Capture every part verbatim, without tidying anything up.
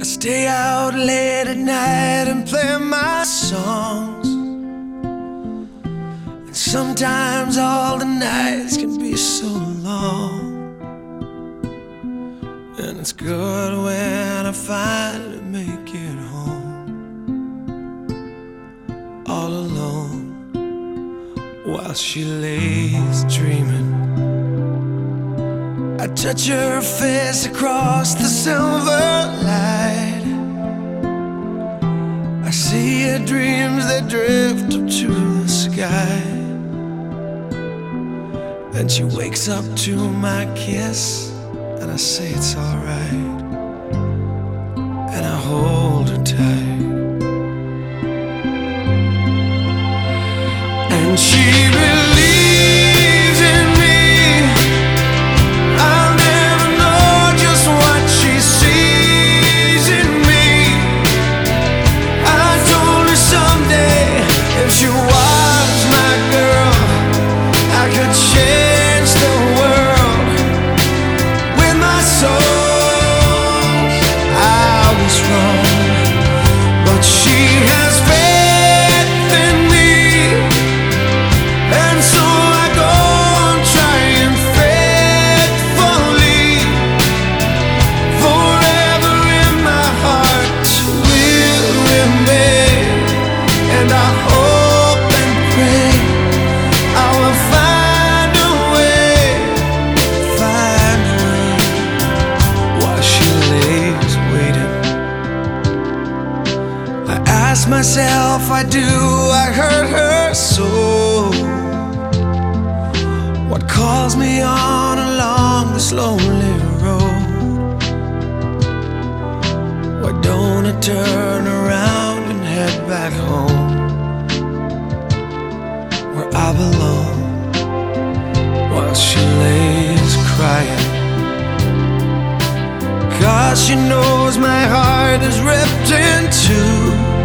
stay out late at night and play my songs. And sometimes all the nights can be so long. And it's good when I finally make it home, all alone, while she lays dreaming. I touch her face across the silver light. I see her dreams that drift up to the sky. Then she wakes up to my kiss, and I say it's alright, and I hold her tight. And she believes in me. I'll never know just what she sees in me. I told her someday, if she was my girl, I could change the world with my soul. I was wrong, but she has faith in me, and so I go on trying faithfully. Forever in my heart will remain, and I hope and pray I will find a way, find a way, while she lays waiting. I ask myself, why do I hurt her so? What calls me on along this lonely road? Why don't I turn around and head back home, where I belong, while she lays crying? 'Cause she knows my heart is ripped in two.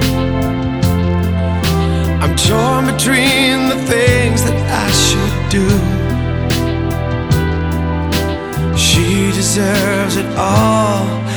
I'm torn between the things that I should do. She deserves it all,